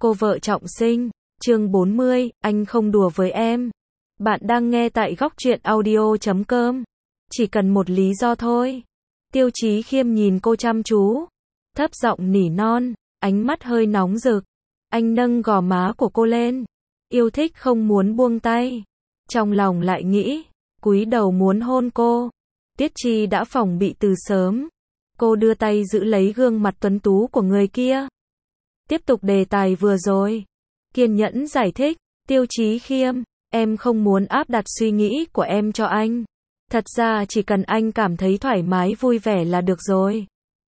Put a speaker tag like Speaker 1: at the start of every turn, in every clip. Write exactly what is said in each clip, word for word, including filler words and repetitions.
Speaker 1: Cô vợ trọng sinh, chương bốn mươi, anh không đùa với em. Bạn đang nghe tại góc truyện audio chấm com. Chỉ cần một lý do thôi. Tiêu Chí Khiêm nhìn cô chăm chú, thấp giọng nỉ non, ánh mắt hơi nóng rực. Anh nâng gò má của cô lên, yêu thích không muốn buông tay. Trong lòng lại nghĩ, cúi đầu muốn hôn cô. Tiết Chi đã phòng bị từ sớm. Cô đưa tay giữ lấy gương mặt tuấn tú của người kia. Tiếp tục đề tài vừa rồi. Kiên nhẫn giải thích, Tiêu Chí Khiêm, em không muốn áp đặt suy nghĩ của em cho anh. Thật ra chỉ cần anh cảm thấy thoải mái vui vẻ là được rồi.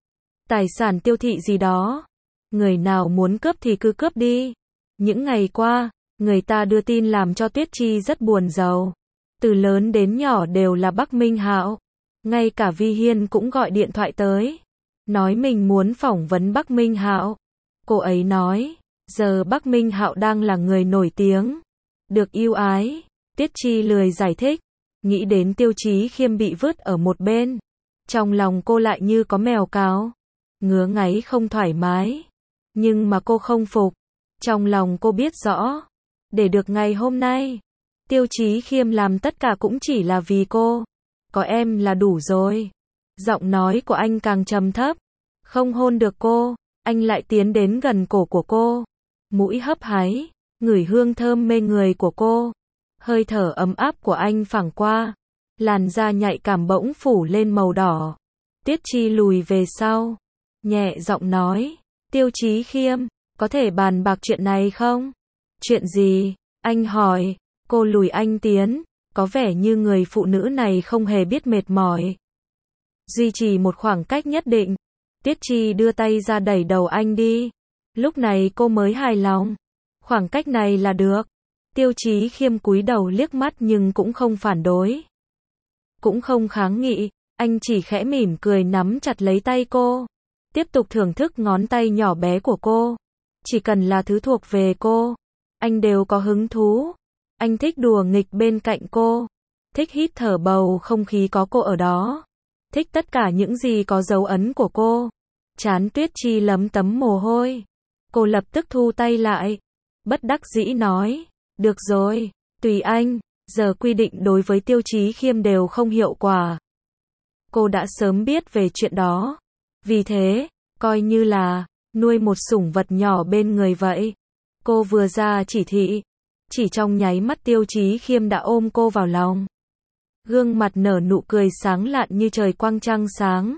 Speaker 1: Tài sản tiêu thị gì đó, người nào muốn cướp thì cứ cướp đi. Những ngày qua, người ta đưa tin làm cho Tuyết Chi rất buồn rầu. Từ lớn đến nhỏ đều là Bắc Minh Hạo. Ngay cả Vi Hiên cũng gọi điện thoại tới, nói mình muốn phỏng vấn Bắc Minh Hạo. Cô ấy nói, giờ Bắc Minh Hạo đang là người nổi tiếng, được yêu ái. Tiết Chi lười giải thích, nghĩ đến Tiêu Chí Khiêm bị vứt ở một bên. Trong lòng cô lại như có mèo cáo, ngứa ngáy không thoải mái. Nhưng mà cô không phục. Trong lòng cô biết rõ, để được ngày hôm nay, Tiêu Chí Khiêm làm tất cả cũng chỉ là vì cô. Có em là đủ rồi. Giọng nói của anh càng trầm thấp. Không hôn được cô, anh lại tiến đến gần cổ của cô. Mũi hấp háy, ngửi hương thơm mê người của cô. Hơi thở ấm áp của anh phảng qua. Làn da nhạy cảm bỗng phủ lên màu đỏ. Tiết Chi lùi về sau, nhẹ giọng nói, Tiêu Chí Khiêm, có thể bàn bạc chuyện này không? Chuyện gì? Anh hỏi. Cô lùi anh tiến, có vẻ như người phụ nữ này không hề biết mệt mỏi. Duy trì một khoảng cách nhất định. Tiết Chi đưa tay ra đẩy đầu anh đi. Lúc này cô mới hài lòng. Khoảng cách này là được. Tiêu Chí Khiêm cúi đầu liếc mắt nhưng cũng không phản đối, cũng không kháng nghị. Anh chỉ khẽ mỉm cười nắm chặt lấy tay cô, tiếp tục thưởng thức ngón tay nhỏ bé của cô. Chỉ cần là thứ thuộc về cô, anh đều có hứng thú. Anh thích đùa nghịch bên cạnh cô, thích hít thở bầu không khí có cô ở đó, thích tất cả những gì có dấu ấn của cô. Trán Tuyết Chi lấm tấm mồ hôi. Cô lập tức thu tay lại, bất đắc dĩ nói, được rồi, tùy anh, giờ quy định đối với Tiêu Chí Khiêm đều không hiệu quả. Cô đã sớm biết về chuyện đó, vì thế, coi như là nuôi một sủng vật nhỏ bên người vậy. Cô vừa ra chỉ thị, chỉ trong nháy mắt Tiêu Chí Khiêm đã ôm cô vào lòng. Gương mặt nở nụ cười sáng lạn như trời quang trăng sáng.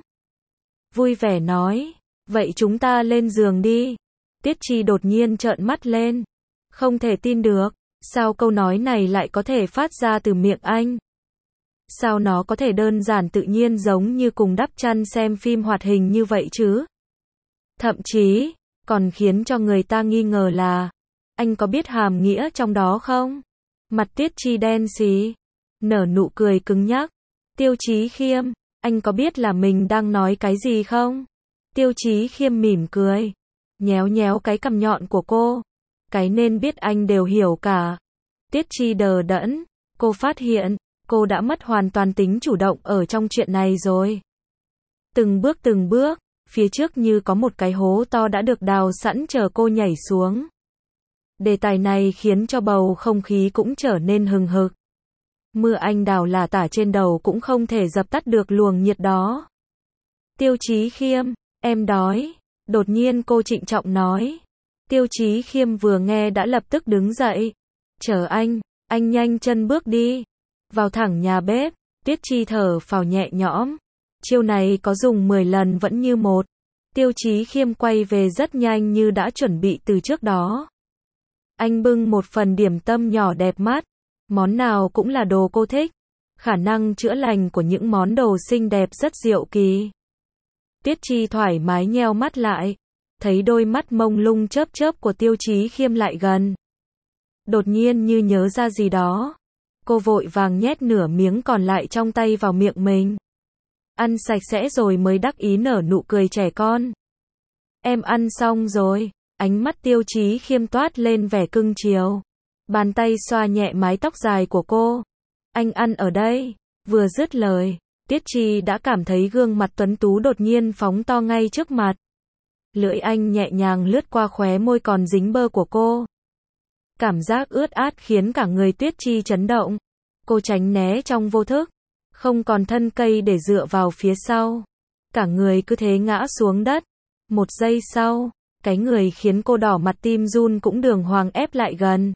Speaker 1: Vui vẻ nói, vậy chúng ta lên giường đi. Tiết Chi đột nhiên trợn mắt lên. Không thể tin được, sao câu nói này lại có thể phát ra từ miệng anh? Sao nó có thể đơn giản tự nhiên giống như cùng đắp chăn xem phim hoạt hình như vậy chứ? Thậm chí, còn khiến cho người ta nghi ngờ là, anh có biết hàm nghĩa trong đó không? Mặt Tiết Chi đen xì, nở nụ cười cứng nhắc. Tiêu Chí Khiêm, anh có biết là mình đang nói cái gì không? Tiêu Chí Khiêm mỉm cười, nhéo nhéo cái cằm nhọn của cô. Cái nên biết anh đều hiểu cả. Tiết Chi đờ đẫn, cô phát hiện, cô đã mất hoàn toàn tính chủ động ở trong chuyện này rồi. Từng bước từng bước, phía trước như có một cái hố to đã được đào sẵn chờ cô nhảy xuống. Đề tài này khiến cho bầu không khí cũng trở nên hừng hực. Mưa anh đào lả tả trên đầu cũng không thể dập tắt được luồng nhiệt đó. Tiêu Chí Khiêm, em đói. Đột nhiên cô trịnh trọng nói. Tiêu Chí Khiêm vừa nghe đã lập tức đứng dậy. Chờ anh, anh nhanh chân bước đi. Vào thẳng nhà bếp, Tiết Chi thở phào nhẹ nhõm. Chiêu này có dùng mười lần vẫn như một. Tiêu Chí Khiêm quay về rất nhanh như đã chuẩn bị từ trước đó. Anh bưng một phần điểm tâm nhỏ đẹp mắt. Món nào cũng là đồ cô thích. Khả năng chữa lành của những món đồ xinh đẹp rất diệu kỳ. Tiết Chi thoải mái nheo mắt lại, thấy đôi mắt mông lung chớp chớp của Tiêu Chí Khiêm lại gần. Đột nhiên như nhớ ra gì đó, cô vội vàng nhét nửa miếng còn lại trong tay vào miệng mình. Ăn sạch sẽ rồi mới đắc ý nở nụ cười trẻ con. Em ăn xong rồi. Ánh mắt Tiêu Chí Khiêm toát lên vẻ cưng chiều. Bàn tay xoa nhẹ mái tóc dài của cô. Anh ăn ở đây. Vừa dứt lời, Tiết Chi đã cảm thấy gương mặt tuấn tú đột nhiên phóng to ngay trước mặt. Lưỡi anh nhẹ nhàng lướt qua khóe môi còn dính bơ của cô. Cảm giác ướt át khiến cả người Tuyết Chi chấn động. Cô tránh né trong vô thức, không còn thân cây để dựa vào phía sau. Cả người cứ thế ngã xuống đất. Một giây sau, cái người khiến cô đỏ mặt tim run cũng đường hoàng ép lại gần.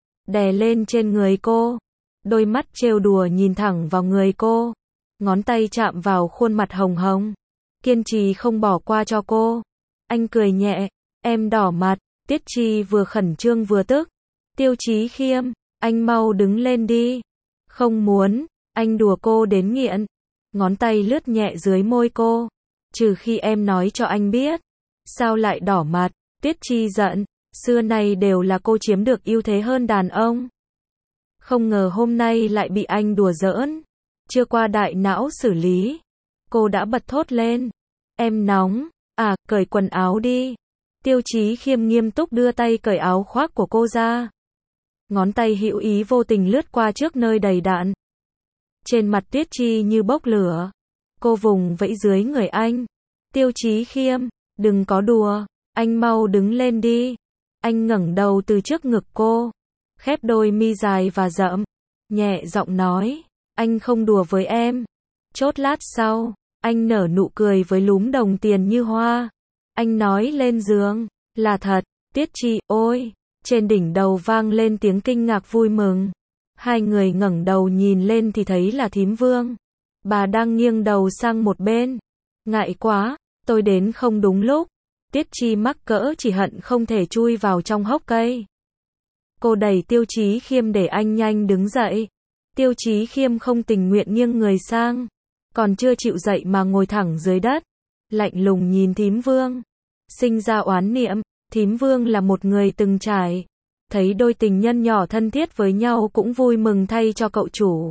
Speaker 1: Đè lên trên người cô. Đôi mắt trêu đùa nhìn thẳng vào người cô. Ngón tay chạm vào khuôn mặt hồng hồng. Kiên trì không bỏ qua cho cô. Anh cười nhẹ, em đỏ mặt. Tiết Chi vừa khẩn trương vừa tức. Tiêu Chí Khiêm, anh mau đứng lên đi. Không muốn, anh đùa cô đến nghiện. Ngón tay lướt nhẹ dưới môi cô. Trừ khi em nói cho anh biết. Sao lại đỏ mặt? Tiết Chi giận, xưa nay đều là cô chiếm được ưu thế hơn đàn ông. Không ngờ hôm nay lại bị anh đùa giỡn. Chưa qua đại não xử lý. Cô đã bật thốt lên. Em nóng, à, cởi quần áo đi. Tiêu Chí Khiêm nghiêm túc đưa tay cởi áo khoác của cô ra. Ngón tay hữu ý vô tình lướt qua trước nơi đầy đạn. Trên mặt Tuyết Chi như bốc lửa. Cô vùng vẫy dưới người anh. Tiêu Chí Khiêm, đừng có đùa, anh mau đứng lên đi. Anh ngẩng đầu từ trước ngực cô, khép đôi mi dài và rậm, nhẹ giọng nói, anh không đùa với em. Chốt lát sau, anh nở nụ cười với lúm đồng tiền như hoa. Anh nói lên giường, là thật. Tiết Chi, ôi, trên đỉnh đầu vang lên tiếng kinh ngạc vui mừng. Hai người ngẩng đầu nhìn lên thì thấy là Thím Vương. Bà đang nghiêng đầu sang một bên. Ngại quá, tôi đến không đúng lúc. Tiết Chi mắc cỡ chỉ hận không thể chui vào trong hốc cây. Cô đẩy Tiêu Chí Khiêm để anh nhanh đứng dậy. Tiêu Chí Khiêm không tình nguyện nghiêng người sang. Còn chưa chịu dậy mà ngồi thẳng dưới đất. Lạnh lùng nhìn Thím Vương. Sinh ra oán niệm, Thím Vương là một người từng trải. Thấy đôi tình nhân nhỏ thân thiết với nhau cũng vui mừng thay cho cậu chủ.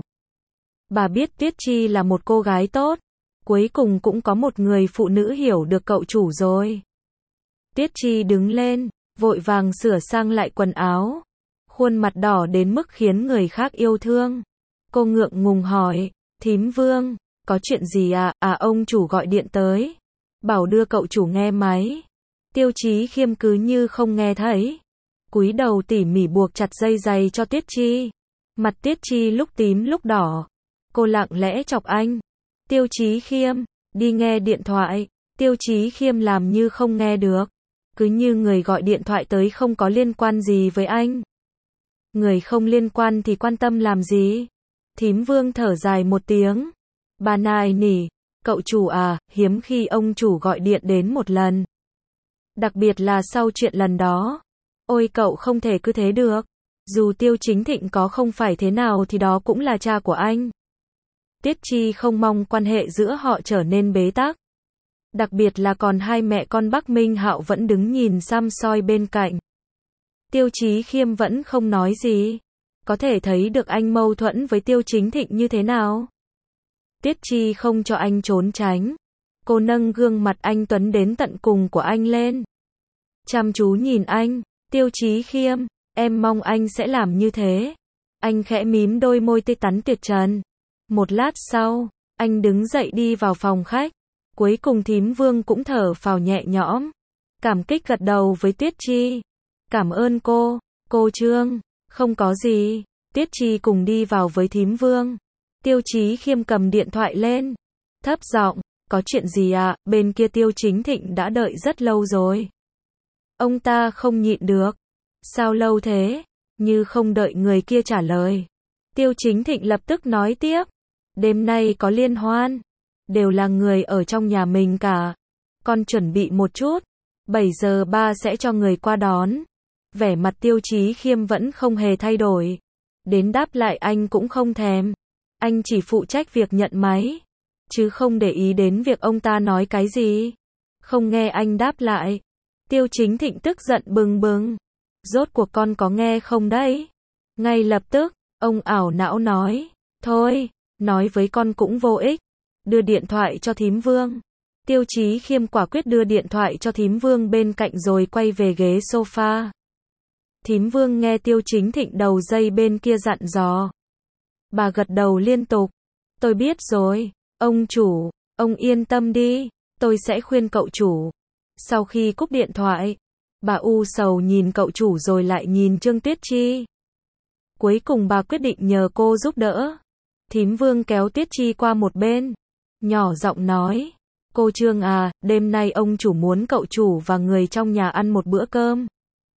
Speaker 1: Bà biết Tuyết Chi là một cô gái tốt. Cuối cùng cũng có một người phụ nữ hiểu được cậu chủ rồi. Tiết Chi đứng lên, vội vàng sửa sang lại quần áo. Khuôn mặt đỏ đến mức khiến người khác yêu thương. Cô ngượng ngùng hỏi, Thím Vương, có chuyện gì à? À, ông chủ gọi điện tới. Bảo đưa cậu chủ nghe máy. Tiêu Chí Khiêm cứ như không nghe thấy. Cúi đầu tỉ mỉ buộc chặt dây giày cho Tiết Chi. Mặt Tiết Chi lúc tím lúc đỏ. Cô lặng lẽ chọc anh. Tiêu Chí Khiêm, đi nghe điện thoại. Tiêu Chí Khiêm làm như không nghe được. Cứ như người gọi điện thoại tới không có liên quan gì với anh. Người không liên quan thì quan tâm làm gì? Thím Vương thở dài một tiếng. Bà nài nỉ, cậu chủ à, hiếm khi ông chủ gọi điện đến một lần. Đặc biệt là sau chuyện lần đó. Ôi cậu không thể cứ thế được. Dù Tiêu Chính Thịnh có không phải thế nào thì đó cũng là cha của anh. Tiết Chi không mong quan hệ giữa họ trở nên bế tắc. Đặc biệt là còn hai mẹ con Bắc Minh Hạo vẫn đứng nhìn xăm soi bên cạnh. Tiêu Chí Khiêm vẫn không nói gì. Có thể thấy được anh mâu thuẫn với Tiêu Chính Thịnh như thế nào. Tiết Chi không cho anh trốn tránh. Cô nâng gương mặt anh tuấn đến tận cùng của anh lên. Chăm chú nhìn anh. Tiêu Chí Khiêm, em mong anh sẽ làm như thế. Anh khẽ mím đôi môi tươi tắn tuyệt trần. Một lát sau, anh đứng dậy đi vào phòng khách. Cuối cùng Thím Vương cũng thở phào nhẹ nhõm. Cảm kích gật đầu với Tuyết Chi. Cảm ơn cô, cô Trương. Không có gì. Tiết Chi cùng đi vào với Thím Vương. Tiêu Chí Khiêm cầm điện thoại lên. Thấp giọng, có chuyện gì à? Bên kia Tiêu Chính Thịnh đã đợi rất lâu rồi. Ông ta không nhịn được. Sao lâu thế? Như không đợi người kia trả lời. Tiêu Chính Thịnh lập tức nói tiếp. Đêm nay có liên hoan. Đều là người ở trong nhà mình cả. Con chuẩn bị một chút. bảy giờ ba sẽ cho người qua đón. Vẻ mặt Tiêu Chí Khiêm vẫn không hề thay đổi. Đến đáp lại anh cũng không thèm. Anh chỉ phụ trách việc nhận máy. Chứ không để ý đến việc ông ta nói cái gì. Không nghe anh đáp lại. Tiêu Chính Thịnh tức giận bừng bừng. Rốt cuộc con có nghe không đấy? Ngay lập tức, ông ảo não nói. Thôi, nói với con cũng vô ích. Đưa điện thoại cho Thím Vương. Tiêu Chí Khiêm quả quyết đưa điện thoại cho Thím Vương bên cạnh rồi quay về ghế sofa. Thím Vương nghe Tiêu Chính Thịnh đầu dây bên kia dặn dò. Bà gật đầu liên tục. Tôi biết rồi, ông chủ, ông yên tâm đi, tôi sẽ khuyên cậu chủ. Sau khi cúp điện thoại, bà u sầu nhìn cậu chủ rồi lại nhìn Trương Tuyết Chi. Cuối cùng bà quyết định nhờ cô giúp đỡ. Thím Vương kéo Tuyết Chi qua một bên, nhỏ giọng nói, cô Trương à, đêm nay ông chủ muốn cậu chủ và người trong nhà ăn một bữa cơm.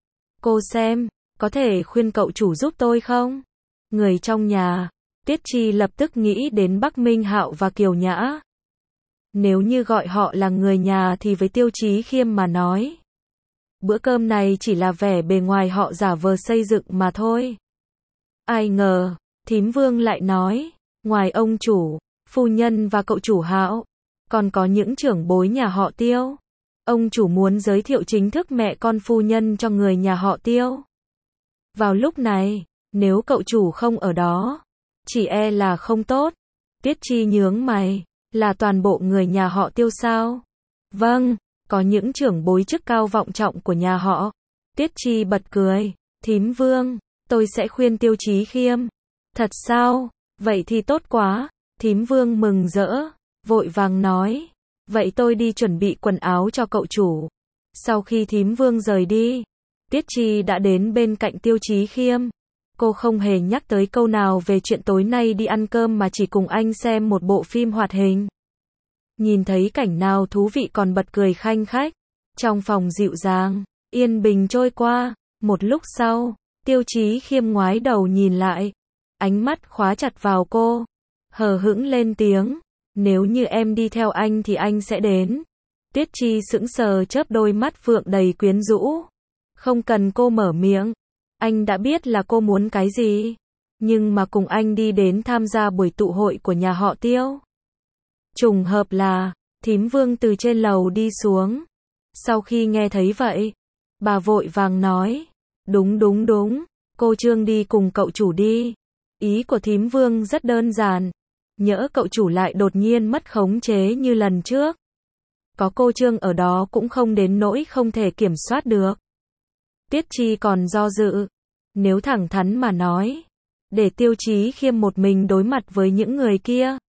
Speaker 1: Cô xem, có thể khuyên cậu chủ giúp tôi không? Người trong nhà, Tuyết Chi lập tức nghĩ đến Bắc Minh Hạo và Kiều Nhã. Nếu như gọi họ là người nhà thì với Tiêu Chí Khiêm mà nói, bữa cơm này chỉ là vẻ bề ngoài họ giả vờ xây dựng mà thôi. Ai ngờ, Thím Vương lại nói, ngoài ông chủ, phu nhân và cậu chủ Hạo, còn có những trưởng bối nhà họ Tiêu. Ông chủ muốn giới thiệu chính thức mẹ con phu nhân cho người nhà họ Tiêu. Vào lúc này, nếu cậu chủ không ở đó, chỉ e là không tốt. Tuyết Chi nhướng mày, là toàn bộ người nhà họ Tiêu sao? Vâng, có những trưởng bối chức cao vọng trọng của nhà họ. Tuyết Chi bật cười, Thím Vương, tôi sẽ khuyên Tiêu Chí Khiêm. Thật sao? Vậy thì tốt quá. Thím Vương mừng rỡ, vội vàng nói, vậy tôi đi chuẩn bị quần áo cho cậu chủ. Sau khi Thím Vương rời đi, Tuyết Chi đã đến bên cạnh Tiêu Chí Khiêm. Cô không hề nhắc tới câu nào về chuyện tối nay đi ăn cơm mà chỉ cùng anh xem một bộ phim hoạt hình. Nhìn thấy cảnh nào thú vị còn bật cười khanh khách. Trong phòng dịu dàng, yên bình trôi qua. Một lúc sau, Tiêu Chí Khiêm ngoái đầu nhìn lại, ánh mắt khóa chặt vào cô, hờ hững lên tiếng, nếu như em đi theo anh thì anh sẽ đến. Tuyết Chi sững sờ chớp đôi mắt phượng đầy quyến rũ. Không cần cô mở miệng, anh đã biết là cô muốn cái gì. Nhưng mà cùng anh đi đến tham gia buổi tụ hội của nhà họ Tiêu. Trùng hợp là, Thím Vương từ trên lầu đi xuống. Sau khi nghe thấy vậy, bà vội vàng nói, đúng đúng đúng, cô Trương đi cùng cậu chủ đi. Ý của Thím Vương rất đơn giản, nhỡ cậu chủ lại đột nhiên mất khống chế như lần trước. Có cô Trương ở đó cũng không đến nỗi không thể kiểm soát được. Tuyết Chi còn do dự, nếu thẳng thắn mà nói, để Tiêu Chí Khiêm một mình đối mặt với những người kia,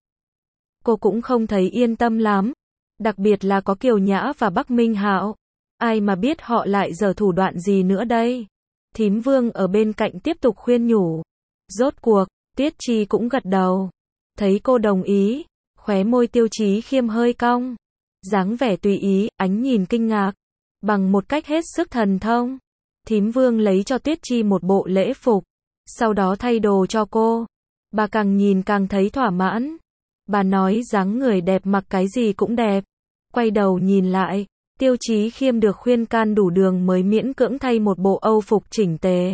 Speaker 1: cô cũng không thấy yên tâm lắm, đặc biệt là có Kiều Nhã và Bắc Minh Hạo, ai mà biết họ lại giở thủ đoạn gì nữa đây. Thím Vương ở bên cạnh tiếp tục khuyên nhủ. Rốt cuộc, Tuyết Chi cũng gật đầu. Thấy cô đồng ý, khóe môi Tiêu Chí Khiêm hơi cong, dáng vẻ tùy ý, ánh nhìn kinh ngạc, bằng một cách hết sức thần thông. Thím Vương lấy cho Tuyết Chi một bộ lễ phục, sau đó thay đồ cho cô. Bà càng nhìn càng thấy thỏa mãn. Bà nói dáng người đẹp mặc cái gì cũng đẹp. Quay đầu nhìn lại, Tiêu Chí Khiêm được khuyên can đủ đường mới miễn cưỡng thay một bộ âu phục chỉnh tề.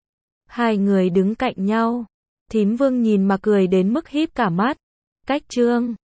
Speaker 1: Hai người đứng cạnh nhau. Thím Vương nhìn mà cười đến mức híp cả mắt. Cách Trương